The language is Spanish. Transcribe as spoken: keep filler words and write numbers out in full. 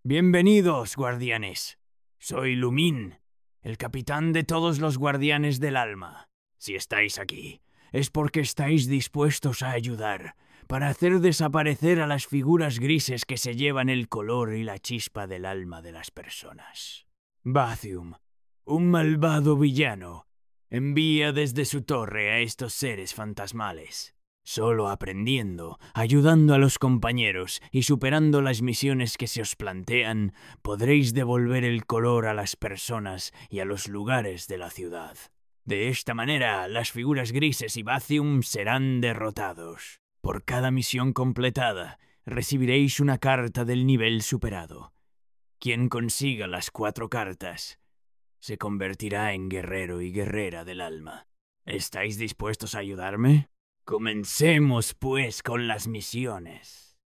Bienvenidos, guardianes. Soy Lumín, el capitán de todos los guardianes del alma. Si estáis aquí, es porque estáis dispuestos a ayudar para hacer desaparecer a las figuras grises que se llevan el color y la chispa del alma de las personas. Bathium, un malvado villano, envía desde su torre a estos seres fantasmales. Solo aprendiendo, ayudando a los compañeros y superando las misiones que se os plantean, podréis devolver el color a las personas y a los lugares de la ciudad. De esta manera, las figuras grises y Bathium serán derrotados. Por cada misión completada, recibiréis una carta del nivel superado. Quien consiga las cuatro cartas se convertirá en guerrero y guerrera del alma. ¿Estáis dispuestos a ayudarme? Comencemos, pues, con las misiones.